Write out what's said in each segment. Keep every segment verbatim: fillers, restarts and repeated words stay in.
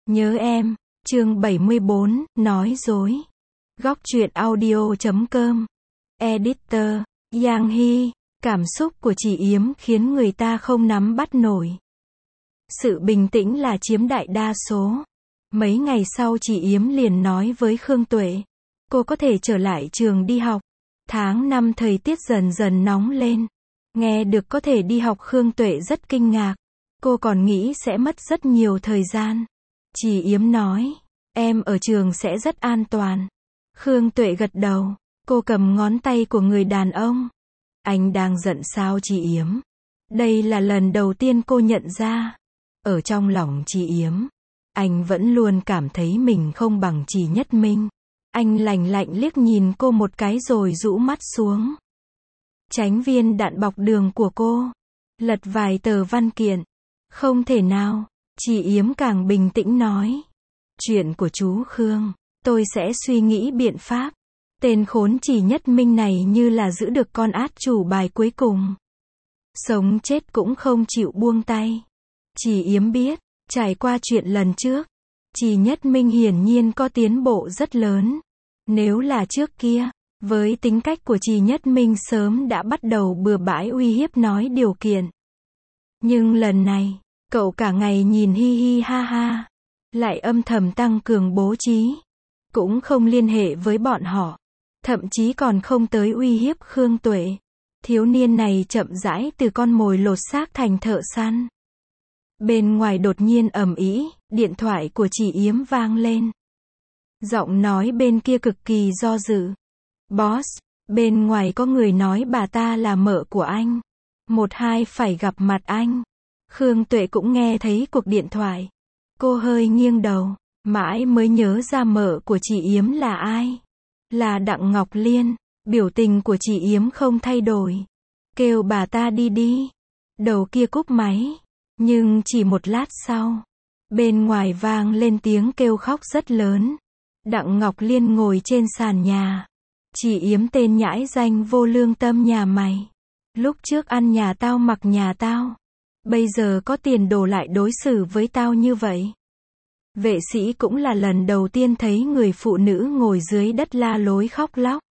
Nhớ em, chương bảy mươi bốn, nói dối. Góc truyện audio chấm com. Editor, Giang Hy, cảm xúc của chị Yếm khiến người ta không nắm bắt nổi. Sự bình tĩnh là chiếm đại đa số. Mấy ngày sau chị Yếm liền nói với Khương Tuệ, cô có thể trở lại trường đi học. Tháng năm thời tiết dần dần nóng lên. Nghe được có thể đi học Khương Tuệ rất kinh ngạc. Cô còn nghĩ sẽ mất rất nhiều thời gian. Chị Yếm nói, em ở trường sẽ rất an toàn. Khương Tuệ gật đầu. Cô cầm ngón tay của người đàn ông. Anh đang giận sao chị Yếm? Đây là lần đầu tiên cô nhận ra. Ở trong lòng chị Yếm, anh vẫn luôn cảm thấy mình không bằng chị Nhất Minh. Anh lạnh lạnh liếc nhìn cô một cái rồi rũ mắt xuống. Tránh viên đạn bọc đường của cô. Lật vài tờ văn kiện. Không thể nào. Chị Yếm càng bình tĩnh nói. Chuyện của chú Khương, tôi sẽ suy nghĩ biện pháp. Tên khốn Chỉ Nhất Minh này như là giữ được con át chủ bài cuối cùng. Sống chết cũng không chịu buông tay. Chị Yếm biết, trải qua chuyện lần trước, Chỉ Nhất Minh hiển nhiên có tiến bộ rất lớn. Nếu là trước kia, với tính cách của Chỉ Nhất Minh sớm đã bắt đầu bừa bãi uy hiếp nói điều kiện. Nhưng lần này, cậu cả ngày nhìn hi hi ha ha, lại âm thầm tăng cường bố trí, cũng không liên hệ với bọn họ, thậm chí còn không tới uy hiếp Khương Tuệ. Thiếu niên này chậm rãi từ con mồi lột xác thành thợ săn. Bên ngoài đột nhiên ầm ĩ, điện thoại của chị Yếm vang lên. Giọng nói bên kia cực kỳ do dự. Boss, bên ngoài có người nói bà ta là mợ của anh. Một hai phải gặp mặt anh. Khương Tuệ cũng nghe thấy cuộc điện thoại. Cô hơi nghiêng đầu, mãi mới nhớ ra mợ của chị Yếm là ai. Là Đặng Ngọc Liên. Biểu tình của chị Yếm không thay đổi. Kêu bà ta đi đi. Đầu kia cúp máy. Nhưng chỉ một lát sau, bên ngoài vang lên tiếng kêu khóc rất lớn. Đặng Ngọc Liên ngồi trên sàn nhà. Chị Yếm, tên nhãi danh vô lương tâm nhà mày. Lúc trước ăn nhà tao mặc nhà tao. Bây giờ có tiền đồ lại đối xử với tao như vậy. Vệ sĩ cũng là lần đầu tiên thấy người phụ nữ ngồi dưới đất la lối khóc lóc.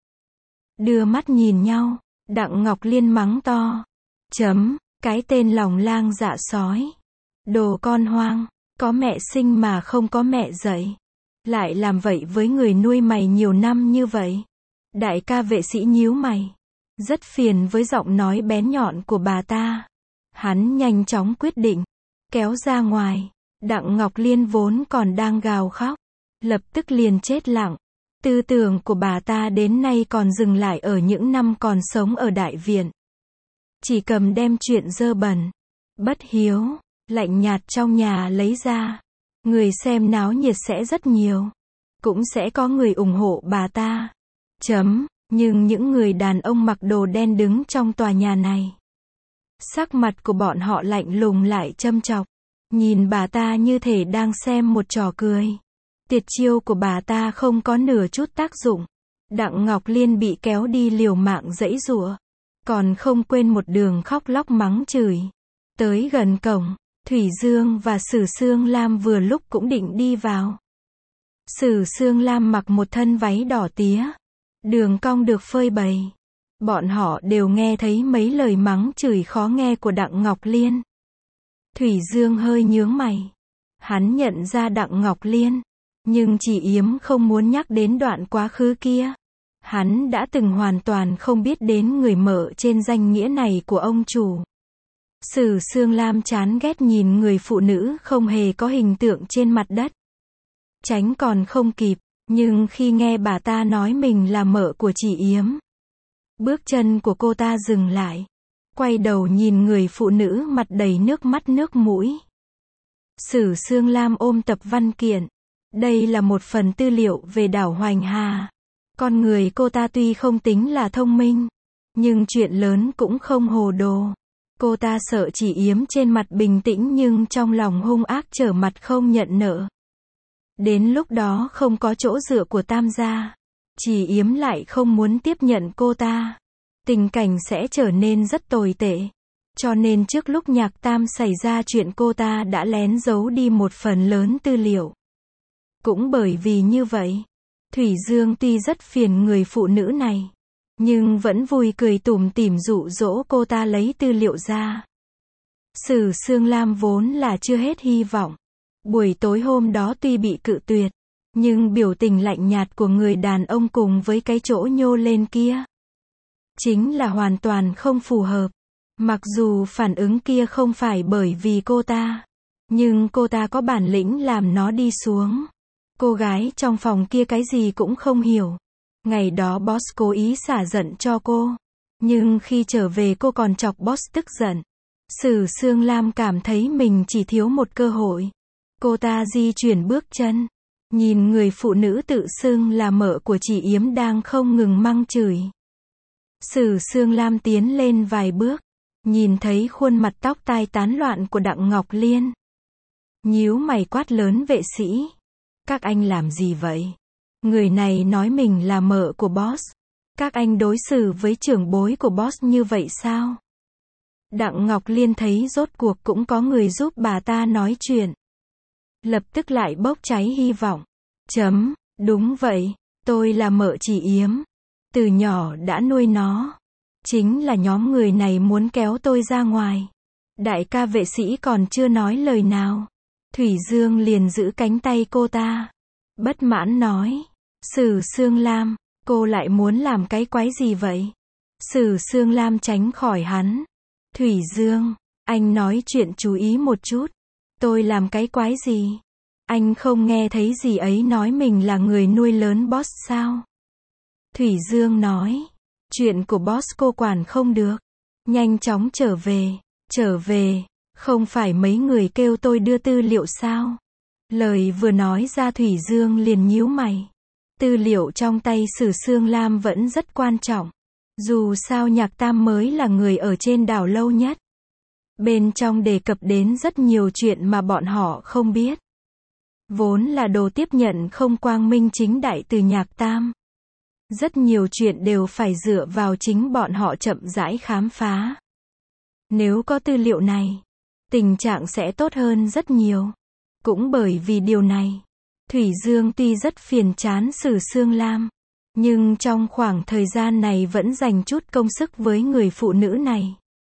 Đưa mắt nhìn nhau, Đặng Ngọc Liên mắng to. Chấm, cái tên lòng lang dạ sói. Đồ con hoang, có mẹ sinh mà không có mẹ dạy. Lại làm vậy với người nuôi mày nhiều năm như vậy. Đại ca vệ sĩ nhíu mày. Rất phiền với giọng nói bén nhọn của bà ta. Hắn nhanh chóng quyết định. Kéo ra ngoài. Đặng Ngọc Liên vốn còn đang gào khóc. Lập tức liền chết lặng. Tư tưởng của bà ta đến nay còn dừng lại ở những năm còn sống ở đại viện. Chỉ cầm đem chuyện dơ bẩn, bất hiếu, lạnh nhạt trong nhà lấy ra. Người xem náo nhiệt sẽ rất nhiều. Cũng sẽ có người ủng hộ bà ta. Chấm, nhưng những người đàn ông mặc đồ đen đứng trong tòa nhà này. Sắc mặt của bọn họ lạnh lùng lại châm chọc. Nhìn bà ta như thể đang xem một trò cười. Tuyệt chiêu của bà ta không có nửa chút tác dụng. Đặng Ngọc Liên bị kéo đi liều mạng giãy giụa. Còn không quên một đường khóc lóc mắng chửi. Tới gần cổng, Thủy Dương và Sử Sương Lam vừa lúc cũng định đi vào. Sử Sương Lam mặc một thân váy đỏ tía. Đường cong được phơi bày. Bọn họ đều nghe thấy mấy lời mắng chửi khó nghe của Đặng Ngọc Liên. Thủy Dương hơi nhướng mày. Hắn nhận ra Đặng Ngọc Liên. Nhưng chỉ Yếm không muốn nhắc đến đoạn quá khứ kia. Hắn đã từng hoàn toàn không biết đến người mợ trên danh nghĩa này của ông chủ. Sử Sương Lam chán ghét nhìn người phụ nữ không hề có hình tượng trên mặt đất. Tránh còn không kịp, nhưng khi nghe bà ta nói mình là mợ của chị Yếm, bước chân của cô ta dừng lại. Quay đầu nhìn người phụ nữ mặt đầy nước mắt nước mũi. Sử Sương Lam ôm tập văn kiện. Đây là một phần tư liệu về đảo Hoành Hà. Con người cô ta tuy không tính là thông minh, nhưng chuyện lớn cũng không hồ đồ. Cô ta sợ chỉ Yếm trên mặt bình tĩnh nhưng trong lòng hung ác trở mặt không nhận nợ. Đến lúc đó không có chỗ dựa của Tam gia. Chỉ Yếm lại không muốn tiếp nhận cô ta. Tình cảnh sẽ trở nên rất tồi tệ. Cho nên trước lúc Nhạc Tam xảy ra chuyện cô ta đã lén giấu đi một phần lớn tư liệu. Cũng bởi vì như vậy, Thủy Dương tuy rất phiền người phụ nữ này, nhưng vẫn vui cười tủm tỉm dụ dỗ cô ta lấy tư liệu ra. Sử Sương Lam vốn là chưa hết hy vọng. Buổi tối hôm đó tuy bị cự tuyệt, nhưng biểu tình lạnh nhạt của người đàn ông cùng với cái chỗ nhô lên kia, chính là hoàn toàn không phù hợp. Mặc dù phản ứng kia không phải bởi vì cô ta, nhưng cô ta có bản lĩnh làm nó đi xuống. Cô gái trong phòng kia cái gì cũng không hiểu. Ngày đó boss cố ý xả giận cho cô, nhưng khi trở về cô còn chọc boss tức giận. Sử Sương Lam cảm thấy mình chỉ thiếu một cơ hội. Cô ta di chuyển bước chân, nhìn người phụ nữ tự xưng là mợ của chị Yếm đang không ngừng mắng chửi. Sử Sương Lam tiến lên vài bước, nhìn thấy khuôn mặt tóc tai tán loạn của Đặng Ngọc Liên. Nhíu mày quát lớn vệ sĩ. Các anh làm gì vậy? Người này nói mình là mợ của boss. Các anh đối xử với trưởng bối của boss như vậy sao? Đặng Ngọc Liên thấy rốt cuộc cũng có người giúp bà ta nói chuyện. Lập tức lại bốc cháy hy vọng. Chấm, đúng vậy, tôi là mợ chị Yếm. Từ nhỏ đã nuôi nó. Chính là nhóm người này muốn kéo tôi ra ngoài. Đại ca vệ sĩ còn chưa nói lời nào, Thủy Dương liền giữ cánh tay cô ta. Bất mãn nói. Sử Sương Lam, cô lại muốn làm cái quái gì vậy? Sử Sương Lam tránh khỏi hắn. Thủy Dương, anh nói chuyện chú ý một chút. Tôi làm cái quái gì? Anh không nghe thấy gì ấy nói mình là người nuôi lớn boss sao? Thủy Dương nói. Chuyện của boss cô quản không được. Nhanh chóng trở về. Trở về, không phải mấy người kêu tôi đưa tư liệu sao? Lời vừa nói ra Thủy Dương liền nhíu mày. Tư liệu trong tay Sử Sương Lam vẫn rất quan trọng. Dù sao Nhạc Tam mới là người ở trên đảo lâu nhất. Bên trong đề cập đến rất nhiều chuyện mà bọn họ không biết. Vốn là đồ tiếp nhận không quang minh chính đại từ Nhạc Tam. Rất nhiều chuyện đều phải dựa vào chính bọn họ chậm rãi khám phá. Nếu có tư liệu này, tình trạng sẽ tốt hơn rất nhiều. Cũng bởi vì điều này, Thủy Dương tuy rất phiền chán Sử Sương Lam, nhưng trong khoảng thời gian này vẫn dành chút công sức với người phụ nữ này.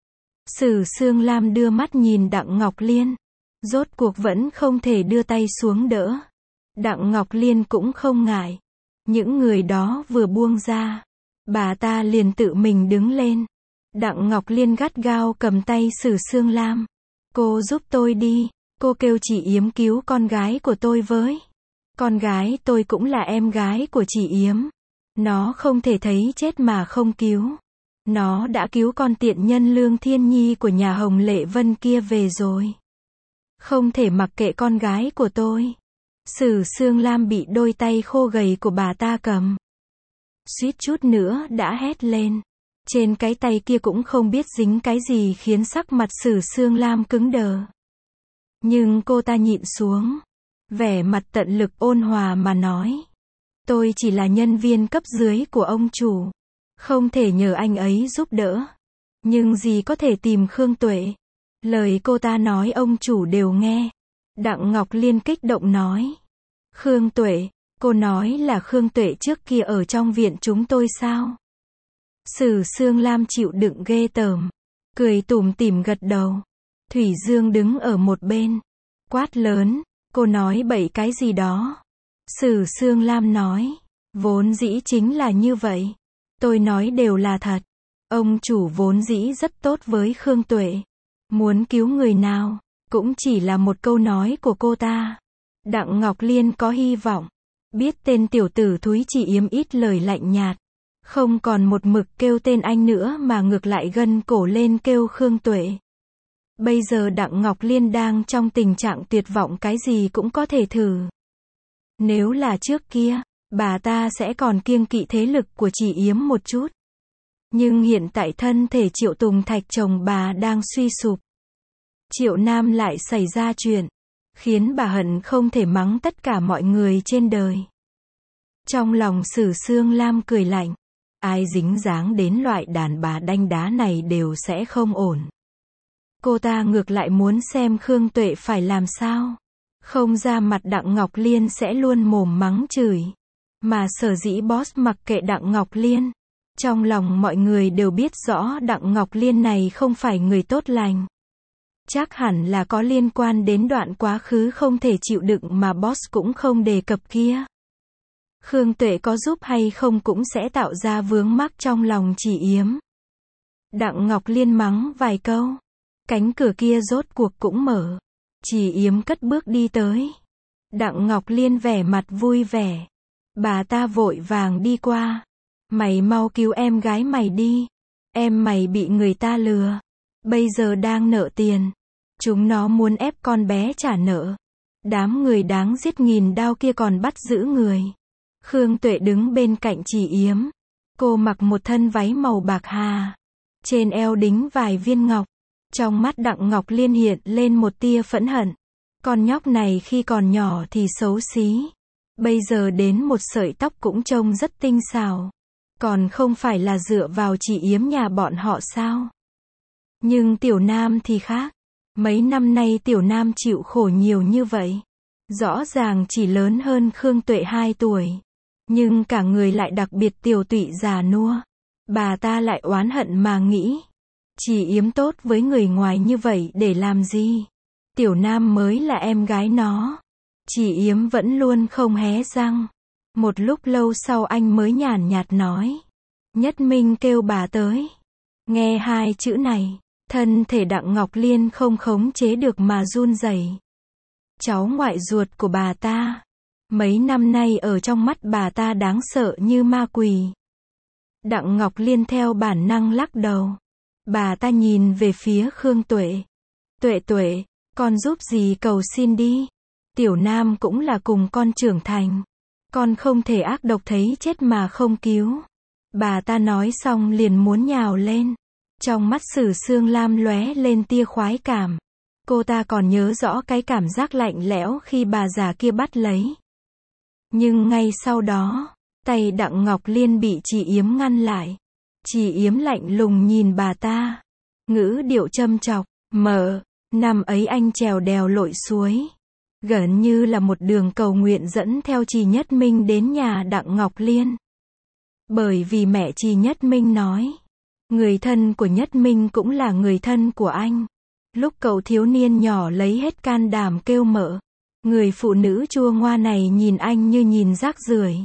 Sử Sương Lam đưa mắt nhìn Đặng Ngọc Liên, rốt cuộc vẫn không thể đưa tay xuống đỡ. Đặng Ngọc Liên cũng không ngại. Những người đó vừa buông ra, bà ta liền tự mình đứng lên. Đặng Ngọc Liên gắt gao cầm tay Sử Sương Lam. Cô giúp tôi đi, cô kêu chị Yếm cứu con gái của tôi với. Con gái tôi cũng là em gái của chị Yếm. Nó không thể thấy chết mà không cứu. Nó đã cứu con tiện nhân Lương Thiên Nhi của nhà Hồng Lệ Vân kia về rồi. Không thể mặc kệ con gái của tôi. Sử Sương Lam bị đôi tay khô gầy của bà ta cầm. Suýt chút nữa đã hét lên. Trên cái tay kia cũng không biết dính cái gì khiến sắc mặt Sử Sương Lam cứng đờ. Nhưng cô ta nhịn xuống. Vẻ mặt tận lực ôn hòa mà nói. Tôi chỉ là nhân viên cấp dưới của ông chủ. Không thể nhờ anh ấy giúp đỡ. Nhưng gì có thể tìm Khương Tuệ. Lời cô ta nói ông chủ đều nghe. Đặng Ngọc Liên kích động nói. Khương Tuệ, cô nói là Khương Tuệ trước kia ở trong viện chúng tôi sao? Sử Sương Lam chịu đựng ghê tởm. Cười tủm tỉm gật đầu. Thủy Dương đứng ở một bên. Quát lớn, cô nói bậy cái gì đó. Sử Sương Lam nói. Vốn dĩ chính là như vậy. Tôi nói đều là thật. Ông chủ vốn dĩ rất tốt với Khương Tuệ. Muốn cứu người nào, cũng chỉ là một câu nói của cô ta. Đặng Ngọc Liên có hy vọng. Biết tên tiểu tử thúi chị Yếm ít lời lạnh nhạt. Không còn một mực kêu tên anh nữa mà ngược lại gân cổ lên kêu Khương Tuệ. Bây giờ Đặng Ngọc Liên đang trong tình trạng tuyệt vọng cái gì cũng có thể thử. Nếu là trước kia, bà ta sẽ còn kiêng kỵ thế lực của chị Yếm một chút. Nhưng hiện tại thân thể Triệu Tùng Thạch chồng bà đang suy sụp. Triệu Nam lại xảy ra chuyện, khiến bà hận không thể mắng tất cả mọi người trên đời. Trong lòng Sử Sương Lam cười lạnh. Ai dính dáng đến loại đàn bà đanh đá này đều sẽ không ổn. Cô ta ngược lại muốn xem Khương Tuệ phải làm sao. Không ra mặt Đặng Ngọc Liên sẽ luôn mồm mắng chửi. Mà sở dĩ boss mặc kệ Đặng Ngọc Liên. Trong lòng mọi người đều biết rõ Đặng Ngọc Liên này không phải người tốt lành. Chắc hẳn là có liên quan đến đoạn quá khứ không thể chịu đựng mà boss cũng không đề cập kia. Khương Tuệ có giúp hay không cũng sẽ tạo ra vướng mắc trong lòng Chỉ Yếm. Đặng Ngọc Liên mắng vài câu. Cánh cửa kia rốt cuộc cũng mở. Chỉ Yếm cất bước đi tới. Đặng Ngọc Liên vẻ mặt vui vẻ. Bà ta vội vàng đi qua. Mày mau cứu em gái mày đi. Em mày bị người ta lừa. Bây giờ đang nợ tiền. Chúng nó muốn ép con bé trả nợ. Đám người đáng giết nghìn đao kia còn bắt giữ người. Khương Tuệ đứng bên cạnh Chỉ Yếm. Cô mặc một thân váy màu bạc hà. Trên eo đính vài viên ngọc. Trong mắt Đặng Ngọc Liên hiện lên một tia phẫn hận. Con nhóc này khi còn nhỏ thì xấu xí. Bây giờ đến một sợi tóc cũng trông rất tinh xảo. Còn không phải là dựa vào Chỉ Yếm nhà bọn họ sao? Nhưng Tiểu Nam thì khác. Mấy năm nay Tiểu Nam chịu khổ nhiều như vậy. Rõ ràng chỉ lớn hơn Khương Tuệ hai tuổi. Nhưng cả người lại đặc biệt tiều tụy già nua. Bà ta lại oán hận mà nghĩ. Chỉ Yếm tốt với người ngoài như vậy để làm gì? Tiểu Nam mới là em gái nó. Chỉ Yếm vẫn luôn không hé răng. Một lúc lâu sau anh mới nhàn nhạt nói. Nhất Minh kêu bà tới. Nghe hai chữ này, thân thể Đặng Ngọc Liên không khống chế được mà run rẩy. Cháu ngoại ruột của bà ta. Mấy năm nay ở trong mắt bà ta đáng sợ như ma quỷ. Đặng Ngọc Liên theo bản năng lắc đầu. Bà ta nhìn về phía Khương Tuệ. Tuệ Tuệ, con giúp gì cầu xin đi. Tiểu Nam cũng là cùng con trưởng thành. Con không thể ác độc thấy chết mà không cứu. Bà ta nói xong liền muốn nhào lên. Trong mắt Sử Sương Lam lóe lên tia khoái cảm. Cô ta còn nhớ rõ cái cảm giác lạnh lẽo khi bà già kia bắt lấy. Nhưng ngay sau đó, tay Đặng Ngọc Liên bị Chỉ Yếm ngăn lại. Chỉ Yếm lạnh lùng nhìn bà ta. Ngữ điệu châm chọc. Mở, năm ấy anh trèo đèo lội suối. Gần như là một đường cầu nguyện dẫn theo Trì Nhất Minh đến nhà Đặng Ngọc Liên. Bởi vì mẹ Trì Nhất Minh nói. Người thân của Nhất Minh cũng là người thân của anh. Lúc cậu thiếu niên nhỏ lấy hết can đảm kêu mợ. Người phụ nữ chua ngoa này nhìn anh như nhìn rác rưởi.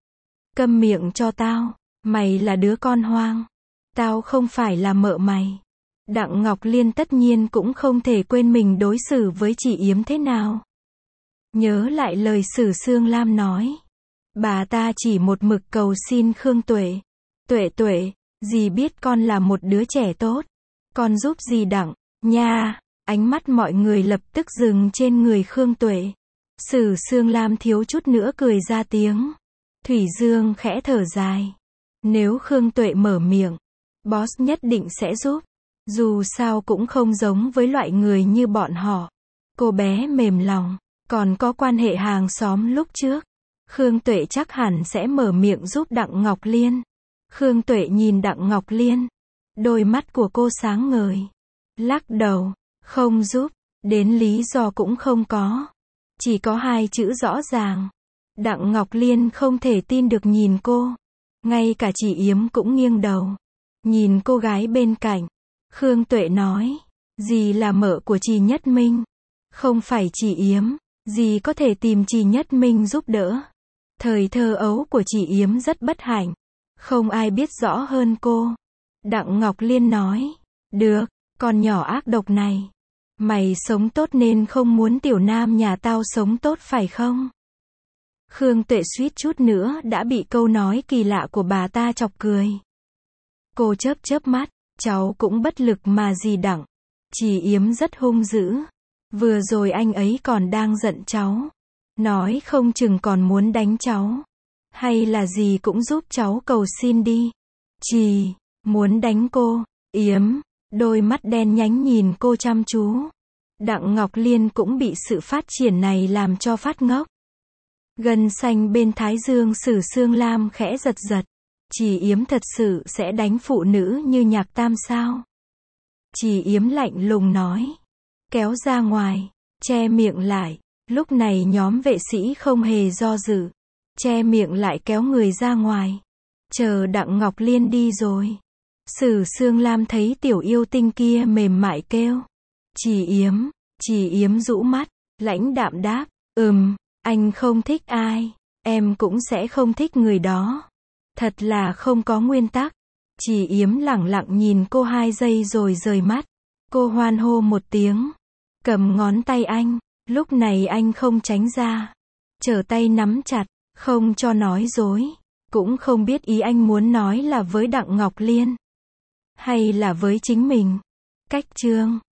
Câm miệng cho tao. Mày là đứa con hoang. Tao không phải là mợ mày. Đặng Ngọc Liên tất nhiên cũng không thể quên mình đối xử với Chỉ Yếm thế nào. Nhớ lại lời Sử Sương Lam nói. Bà ta chỉ một mực cầu xin Khương Tuệ. Tuệ Tuệ, dì biết con là một đứa trẻ tốt. Con giúp dì Đặng, nha. Ánh mắt mọi người lập tức dừng trên người Khương Tuệ. Sử Sương Lam thiếu chút nữa cười ra tiếng. Thủy Dương khẽ thở dài. Nếu Khương Tuệ mở miệng, boss nhất định sẽ giúp. Dù sao cũng không giống với loại người như bọn họ. Cô bé mềm lòng. Còn có quan hệ hàng xóm lúc trước. Khương Tuệ chắc hẳn sẽ mở miệng giúp Đặng Ngọc Liên. Khương Tuệ nhìn Đặng Ngọc Liên. Đôi mắt của cô sáng ngời. Lắc đầu. Không giúp. Đến lý do cũng không có. Chỉ có hai chữ rõ ràng. Đặng Ngọc Liên không thể tin được nhìn cô. Ngay cả Chỉ Yếm cũng nghiêng đầu. Nhìn cô gái bên cạnh. Khương Tuệ nói. Dì là mợ của Trì Nhất Minh. Không phải Chỉ Yếm. Dì có thể tìm Trì Nhất Minh giúp đỡ. Thời thơ ấu của Chỉ Yếm rất bất hạnh. Không ai biết rõ hơn cô. Đặng Ngọc Liên nói. Được, con nhỏ ác độc này. Mày sống tốt nên không muốn Tiểu Nam nhà tao sống tốt phải không? Khương Tuệ suýt chút nữa đã bị câu nói kỳ lạ của bà ta chọc cười. Cô chớp chớp mắt. Cháu cũng bất lực mà gì Đặng. Chỉ Yếm rất hung dữ. Vừa rồi anh ấy còn đang giận cháu. Nói không chừng còn muốn đánh cháu. Hay là gì cũng giúp cháu cầu xin đi. Chỉ, muốn đánh cô. Yếm, đôi mắt đen nhánh nhìn cô chăm chú. Đặng Ngọc Liên cũng bị sự phát triển này làm cho phát ngốc. Gân xanh bên thái dương Sử Sương Lam khẽ giật giật. Chỉ Yếm thật sự sẽ đánh phụ nữ như Nhạc Tam sao? Chỉ Yếm lạnh lùng nói. Kéo ra ngoài, che miệng lại. Lúc này nhóm vệ sĩ không hề do dự, che miệng lại kéo người ra ngoài. Chờ Đặng Ngọc Liên đi rồi. Sử Sương Lam thấy tiểu yêu tinh kia mềm mại kêu. Chỉ Yếm, Chỉ Yếm rũ mắt, lãnh đạm đáp, ừm, anh không thích ai, em cũng sẽ không thích người đó. Thật là không có nguyên tắc. Chỉ Yếm lẳng lặng nhìn cô hai giây rồi rời mắt. Cô hoan hô một tiếng, cầm ngón tay anh, lúc này anh không tránh ra. Trở tay nắm chặt, không cho nói dối. Cũng không biết ý anh muốn nói là với Đặng Ngọc Liên, hay là với chính mình. Cách chương